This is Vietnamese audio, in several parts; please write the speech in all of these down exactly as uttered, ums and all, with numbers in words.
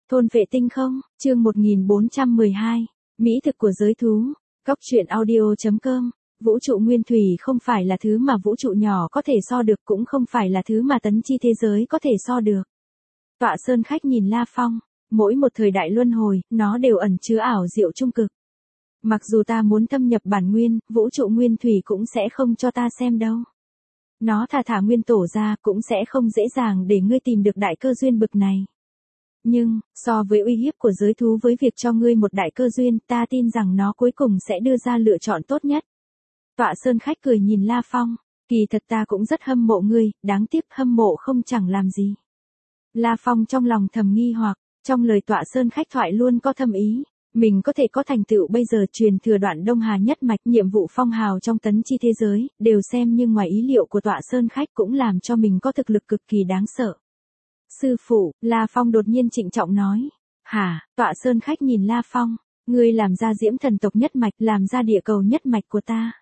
Thôn vệ tinh không, chương một nghìn bốn trăm mười hai, Mỹ thực của giới thú, Cóc truyện audio.com, vũ trụ nguyên thủy không phải là thứ mà vũ trụ nhỏ có thể so được, cũng không phải là thứ mà tấn chi thế giới có thể so được. Tọa Sơn Khách nhìn La Phong, mỗi một thời đại luân hồi, nó đều ẩn chứa ảo diệu trung cực. Mặc dù ta muốn thâm nhập bản nguyên, vũ trụ nguyên thủy cũng sẽ không cho ta xem đâu. Nó thà thả nguyên tổ ra cũng sẽ không dễ dàng để ngươi tìm được đại cơ duyên bực này. Nhưng, so với uy hiếp của giới thú với việc cho ngươi một đại cơ duyên, ta tin rằng nó cuối cùng sẽ đưa ra lựa chọn tốt nhất. Tọa Sơn Khách cười nhìn La Phong, kỳ thật ta cũng rất hâm mộ ngươi, đáng tiếc hâm mộ không chẳng làm gì. La Phong trong lòng thầm nghi hoặc, trong lời Tọa Sơn Khách thoại luôn có thâm ý. Mình có thể có thành tựu bây giờ truyền thừa Đoạn Đông Hà nhất mạch, nhiệm vụ phong hào trong tấn chi thế giới, đều xem như ngoài ý liệu của Tọa Sơn Khách, cũng làm cho mình có thực lực cực kỳ đáng sợ. Sư phụ, La Phong đột nhiên trịnh trọng nói. Hả? Tọa Sơn Khách nhìn La Phong, ngươi làm ra Diễm thần tộc nhất mạch, làm ra địa cầu nhất mạch của ta.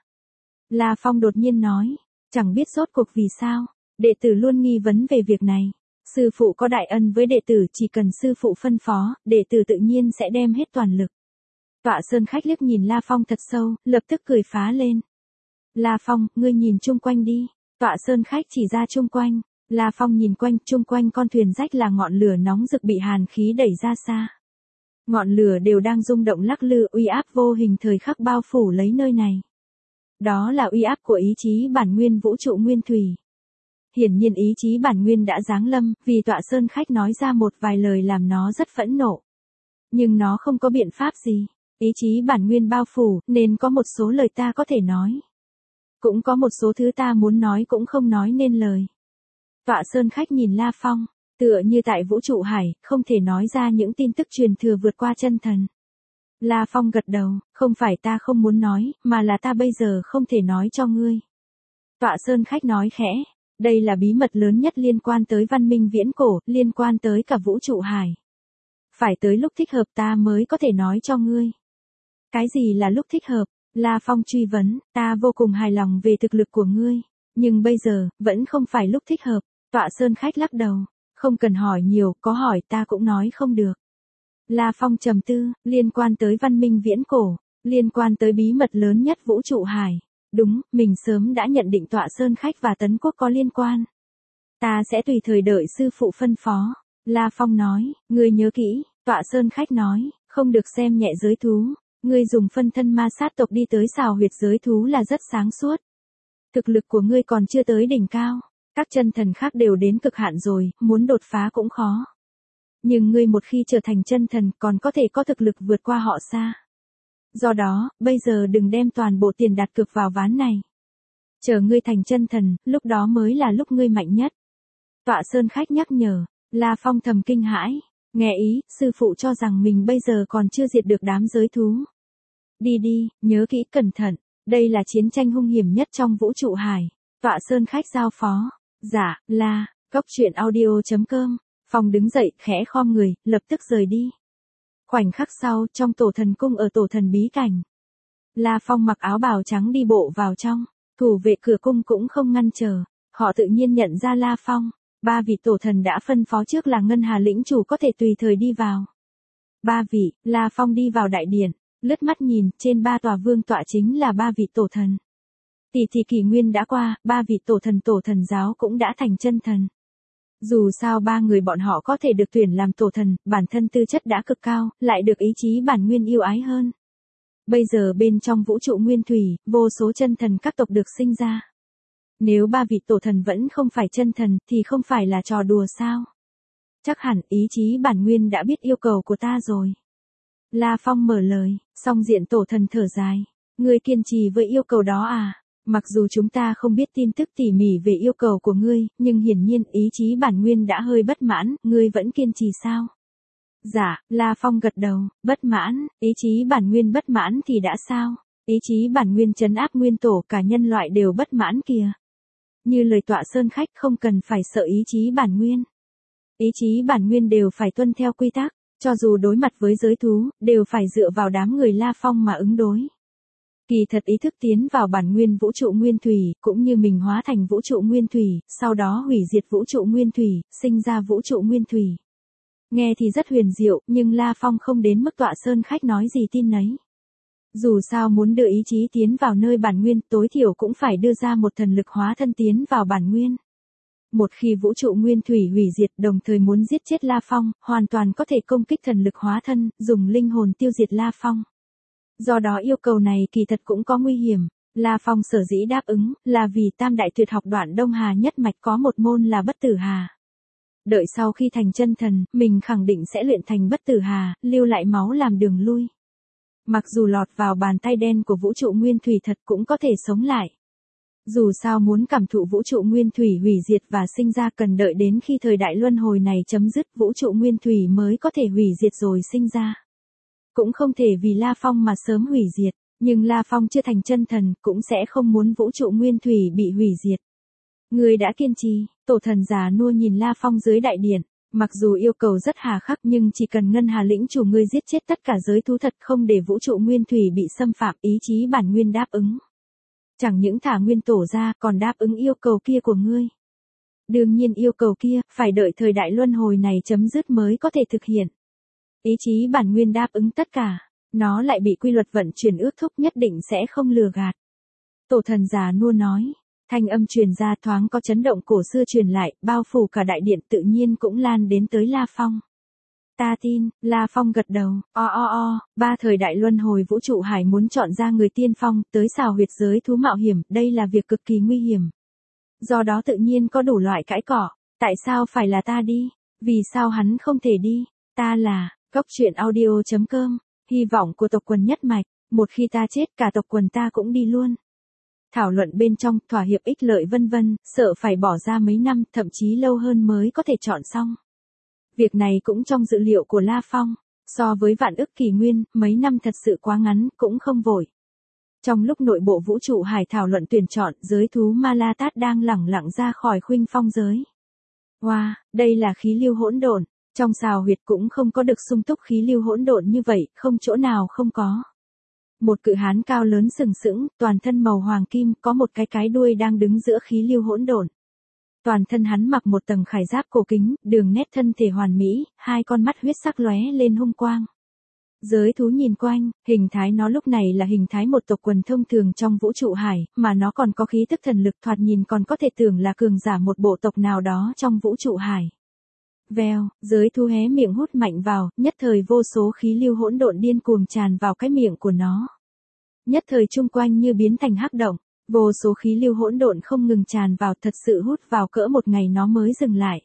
La Phong đột nhiên nói, chẳng biết rốt cuộc vì sao, đệ tử luôn nghi vấn về việc này. Sư phụ có đại ân với đệ tử, chỉ cần sư phụ phân phó, đệ tử tự nhiên sẽ đem hết toàn lực. Tọa Sơn Khách liếc nhìn La Phong thật sâu, lập tức cười phá lên. La Phong, ngươi nhìn chung quanh đi. Tọa Sơn Khách chỉ ra chung quanh. La Phong nhìn quanh, chung quanh con thuyền rách là ngọn lửa nóng rực bị hàn khí đẩy ra xa. Ngọn lửa đều đang rung động lắc lư, uy áp vô hình thời khắc bao phủ lấy nơi này. Đó là uy áp của ý chí bản nguyên vũ trụ nguyên thủy. Hiển nhiên ý chí bản nguyên đã giáng lâm, vì Tọa Sơn Khách nói ra một vài lời làm nó rất phẫn nộ. Nhưng nó không có biện pháp gì. Ý chí bản nguyên bao phủ, nên có một số lời ta có thể nói. Cũng có một số thứ ta muốn nói cũng không nói nên lời. Tọa Sơn Khách nhìn La Phong, tựa như tại vũ trụ hải, không thể nói ra những tin tức truyền thừa vượt qua chân thần. La Phong gật đầu, không phải ta không muốn nói, mà là ta bây giờ không thể nói cho ngươi. Tọa Sơn Khách nói khẽ. Đây là bí mật lớn nhất liên quan tới văn minh viễn cổ, liên quan tới cả vũ trụ hải. Phải tới lúc thích hợp ta mới có thể nói cho ngươi. Cái gì là lúc thích hợp? La Phong truy vấn, ta vô cùng hài lòng về thực lực của ngươi. Nhưng bây giờ, vẫn không phải lúc thích hợp. Tọa Sơn Khách lắc đầu, không cần hỏi nhiều, có hỏi ta cũng nói không được. La Phong trầm tư, liên quan tới văn minh viễn cổ, liên quan tới bí mật lớn nhất vũ trụ hải. Đúng, mình sớm đã nhận định Tọa Sơn Khách và Tấn Quốc có liên quan. Ta sẽ tùy thời đợi sư phụ phân phó. La Phong nói, ngươi nhớ kỹ. Tọa Sơn Khách nói, không được xem nhẹ giới thú. Ngươi dùng phân thân ma sát tộc đi tới xào huyệt giới thú là rất sáng suốt. Thực lực của ngươi còn chưa tới đỉnh cao. Các chân thần khác đều đến cực hạn rồi, muốn đột phá cũng khó. Nhưng ngươi một khi trở thành chân thần còn có thể có thực lực vượt qua họ xa. Do đó, bây giờ đừng đem toàn bộ tiền đặt cược vào ván này. Chờ ngươi thành chân thần, lúc đó mới là lúc ngươi mạnh nhất. Tọa Sơn Khách nhắc nhở, La Phong thầm kinh hãi. Nghe ý, sư phụ cho rằng mình bây giờ còn chưa diệt được đám giới thú. Đi đi, nhớ kỹ cẩn thận, đây là chiến tranh hung hiểm nhất trong vũ trụ hải. Tọa Sơn Khách giao phó. Dạ, La, Cóc truyện audio.com. Phong đứng dậy, khẽ khom người, lập tức rời đi. Khoảnh khắc sau, trong tổ thần cung ở tổ thần bí cảnh. La Phong mặc áo bào trắng đi bộ vào trong, thủ vệ cửa cung cũng không ngăn trở, họ tự nhiên nhận ra La Phong. Ba vị tổ thần đã phân phó trước là Ngân Hà lĩnh chủ có thể tùy thời đi vào. Ba vị, La Phong đi vào đại điện, lướt mắt nhìn, trên ba tòa vương tọa chính là ba vị tổ thần. Tỷ thì kỷ nguyên đã qua, ba vị tổ thần tổ thần giáo cũng đã thành chân thần. Dù sao ba người bọn họ có thể được tuyển làm tổ thần, bản thân tư chất đã cực cao, lại được ý chí bản nguyên yêu ái hơn. Bây giờ bên trong vũ trụ nguyên thủy, vô số chân thần các tộc được sinh ra. Nếu ba vị tổ thần vẫn không phải chân thần, thì không phải là trò đùa sao? Chắc hẳn ý chí bản nguyên đã biết yêu cầu của ta rồi. La Phong mở lời, song diện tổ thần thở dài. Ngươi kiên trì với yêu cầu đó à? Mặc dù chúng ta không biết tin tức tỉ mỉ về yêu cầu của ngươi, nhưng hiển nhiên ý chí bản nguyên đã hơi bất mãn, ngươi vẫn kiên trì sao? Dạ, La Phong gật đầu, bất mãn, ý chí bản nguyên bất mãn thì đã sao? Ý chí bản nguyên trấn áp nguyên tổ, cả nhân loại đều bất mãn kìa. Như lời Tọa Sơn Khách, không cần phải sợ ý chí bản nguyên. Ý chí bản nguyên đều phải tuân theo quy tắc, cho dù đối mặt với giới thú, đều phải dựa vào đám người La Phong mà ứng đối. Kỳ thật ý thức tiến vào bản nguyên vũ trụ nguyên thủy, cũng như mình hóa thành vũ trụ nguyên thủy, sau đó hủy diệt vũ trụ nguyên thủy, sinh ra vũ trụ nguyên thủy. Nghe thì rất huyền diệu, nhưng La Phong không đến mức tọa sơn khách nói gì tin nấy. Dù sao muốn đưa ý chí tiến vào nơi bản nguyên, tối thiểu cũng phải đưa ra một thần lực hóa thân tiến vào bản nguyên. Một khi vũ trụ nguyên thủy hủy diệt, đồng thời muốn giết chết La Phong, hoàn toàn có thể công kích thần lực hóa thân, dùng linh hồn tiêu diệt La Phong. Do đó yêu cầu này kỳ thật cũng có nguy hiểm. La Phong sở dĩ đáp ứng, là vì tam đại tuyệt học đoạn Đông Hà nhất mạch có một môn là bất tử hà. Đợi sau khi thành chân thần, mình khẳng định sẽ luyện thành bất tử hà, lưu lại máu làm đường lui. Mặc dù lọt vào bàn tay đen của vũ trụ nguyên thủy thật cũng có thể sống lại. Dù sao muốn cảm thụ vũ trụ nguyên thủy hủy diệt và sinh ra cần đợi đến khi thời đại luân hồi này chấm dứt, vũ trụ nguyên thủy mới có thể hủy diệt rồi sinh ra. Cũng không thể vì La Phong mà sớm hủy diệt, nhưng La Phong chưa thành chân thần, cũng sẽ không muốn vũ trụ nguyên thủy bị hủy diệt. Người đã kiên trì, tổ thần già nua nhìn La Phong dưới đại điện, mặc dù yêu cầu rất hà khắc nhưng chỉ cần ngân hà lĩnh chủ ngươi giết chết tất cả giới thú thật không để vũ trụ nguyên thủy bị xâm phạm, ý chí bản nguyên đáp ứng. Chẳng những thả nguyên tổ ra còn đáp ứng yêu cầu kia của ngươi. Đương nhiên yêu cầu kia, phải đợi thời đại luân hồi này chấm dứt mới có thể thực hiện. Ý chí bản nguyên đáp ứng tất cả, nó lại bị quy luật vận chuyển ước thúc nhất định sẽ không lừa gạt. Tổ thần già nua nói, thanh âm truyền ra thoáng có chấn động cổ xưa truyền lại, bao phủ cả đại điện tự nhiên cũng lan đến tới La Phong. Ta tin, La Phong gật đầu, o o o, ba thời đại luân hồi vũ trụ hải muốn chọn ra người tiên phong, tới xào huyệt giới thú mạo hiểm, đây là việc cực kỳ nguy hiểm. Do đó tự nhiên có đủ loại cãi cỏ, tại sao phải là ta đi, vì sao hắn không thể đi, ta là, Cốc Truyện Audio chấm com, hy vọng của tộc quần nhất mạch, một khi ta chết cả tộc quần ta cũng đi luôn. Thảo luận bên trong, thỏa hiệp ích lợi vân vân, sợ phải bỏ ra mấy năm, thậm chí lâu hơn mới có thể chọn xong. Việc này cũng trong dự liệu của La Phong, so với vạn ức kỷ nguyên, mấy năm thật sự quá ngắn, cũng không vội. Trong lúc nội bộ vũ trụ hải thảo luận tuyển chọn, giới thú Ma La Tát đang lẳng lặng ra khỏi khuynh phong giới. Wow, đây là khí lưu hỗn độn, trong xào huyệt cũng không có được sung túc khí lưu hỗn độn như vậy, không chỗ nào không có. Một cự hán cao lớn sừng sững, toàn thân màu hoàng kim, có một cái cái đuôi đang đứng giữa khí lưu hỗn độn. Toàn thân hắn mặc một tầng khải giáp cổ kính, đường nét thân thể hoàn mỹ, hai con mắt huyết sắc lóe lên hung quang. Giới thú nhìn quanh, hình thái nó lúc này là hình thái một tộc quần thông thường trong vũ trụ hải, mà nó còn có khí tức thần lực thoạt nhìn còn có thể tưởng là cường giả một bộ tộc nào đó trong vũ trụ hải. Vèo, giới thú hé miệng hút mạnh vào, nhất thời vô số khí lưu hỗn độn điên cuồng tràn vào cái miệng của nó. Nhất thời chung quanh như biến thành hắc động, vô số khí lưu hỗn độn không ngừng tràn vào, thật sự hút vào cỡ một ngày nó mới dừng lại.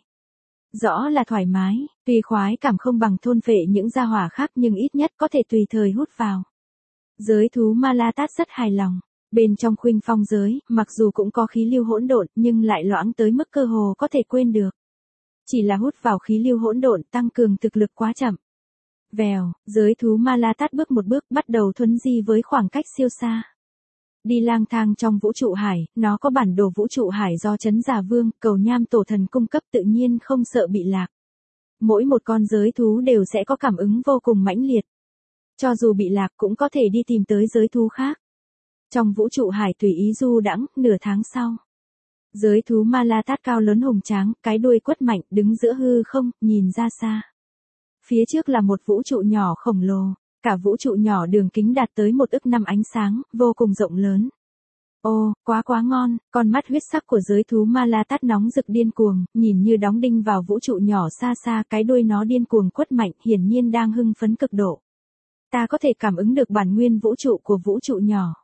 Rõ là thoải mái, tuy khoái cảm không bằng thôn phệ những gia hỏa khác nhưng ít nhất có thể tùy thời hút vào. Giới thú Ma La Tát rất hài lòng. Bên trong khuynh phong giới, mặc dù cũng có khí lưu hỗn độn nhưng lại loãng tới mức cơ hồ có thể quên được. Chỉ là hút vào khí lưu hỗn độn tăng cường thực lực quá chậm. Vèo, giới thú Ma La Tát bước một bước bắt đầu thuấn di với khoảng cách siêu xa. Đi lang thang trong vũ trụ hải, nó có bản đồ vũ trụ hải do Trấn Giả Vương, Cầu Nham Tổ Thần cung cấp tự nhiên không sợ bị lạc. Mỗi một con giới thú đều sẽ có cảm ứng vô cùng mãnh liệt. Cho dù bị lạc cũng có thể đi tìm tới giới thú khác. Trong vũ trụ hải tùy ý du đãng, nửa tháng sau. Giới thú Ma La Tát cao lớn hùng tráng, cái đuôi quất mạnh, đứng giữa hư không, nhìn ra xa. Phía trước là một vũ trụ nhỏ khổng lồ, cả vũ trụ nhỏ đường kính đạt tới một ức năm ánh sáng, vô cùng rộng lớn. Ô, quá quá ngon, con mắt huyết sắc của giới thú Ma La Tát nóng rực điên cuồng, nhìn như đóng đinh vào vũ trụ nhỏ xa xa, cái đuôi nó điên cuồng quất mạnh, hiển nhiên đang hưng phấn cực độ. Ta có thể cảm ứng được bản nguyên vũ trụ của vũ trụ nhỏ.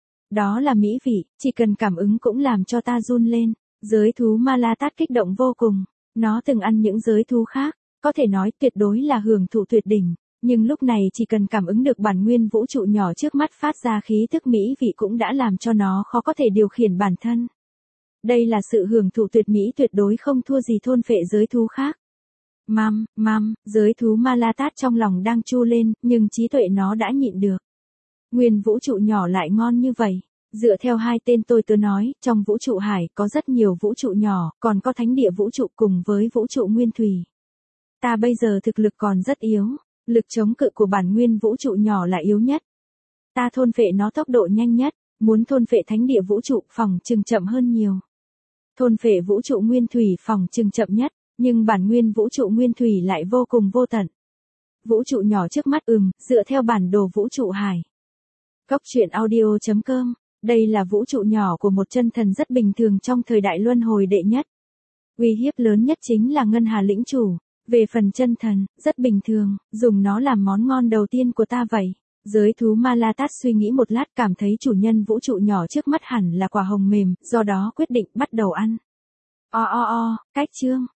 Đó là mỹ vị, chỉ cần cảm ứng cũng làm cho ta run lên. Giới thú Ma La Tát kích động vô cùng, nó từng ăn những giới thú khác, có thể nói tuyệt đối là hưởng thụ tuyệt đỉnh, nhưng lúc này chỉ cần cảm ứng được bản nguyên vũ trụ nhỏ trước mắt phát ra khí thức mỹ vị cũng đã làm cho nó khó có thể điều khiển bản thân. Đây là sự hưởng thụ tuyệt mỹ tuyệt đối không thua gì thôn phệ giới thú khác. Mam, mam, giới thú Ma La Tát trong lòng đang chu lên, nhưng trí tuệ nó đã nhịn được. Nguyên vũ trụ nhỏ lại ngon như vậy. Dựa theo hai tên tôi tớ nói, trong vũ trụ hải có rất nhiều vũ trụ nhỏ, còn có thánh địa vũ trụ cùng với vũ trụ nguyên thủy. Ta bây giờ thực lực còn rất yếu, lực chống cự của bản nguyên vũ trụ nhỏ là yếu nhất. Ta thôn phệ nó tốc độ nhanh nhất, muốn thôn phệ thánh địa vũ trụ phòng chừng chậm hơn nhiều. Thôn phệ vũ trụ nguyên thủy phòng chừng chậm nhất, Nhưng bản nguyên vũ trụ nguyên thủy lại vô cùng vô tận. Vũ trụ nhỏ trước mắt ừm, dựa theo bản đồ vũ trụ hải. Cốc truyện audio chấm com, đây là vũ trụ nhỏ của một chân thần rất bình thường trong thời đại luân hồi đệ nhất. Uy hiếp lớn nhất chính là Ngân Hà lĩnh chủ. Về phần chân thần, rất bình thường, dùng nó làm món ngon đầu tiên của ta vậy. Giới thú Malatat suy nghĩ một lát cảm thấy chủ nhân vũ trụ nhỏ trước mắt hẳn là quả hồng mềm, do đó quyết định bắt đầu ăn. O o o, cách chương.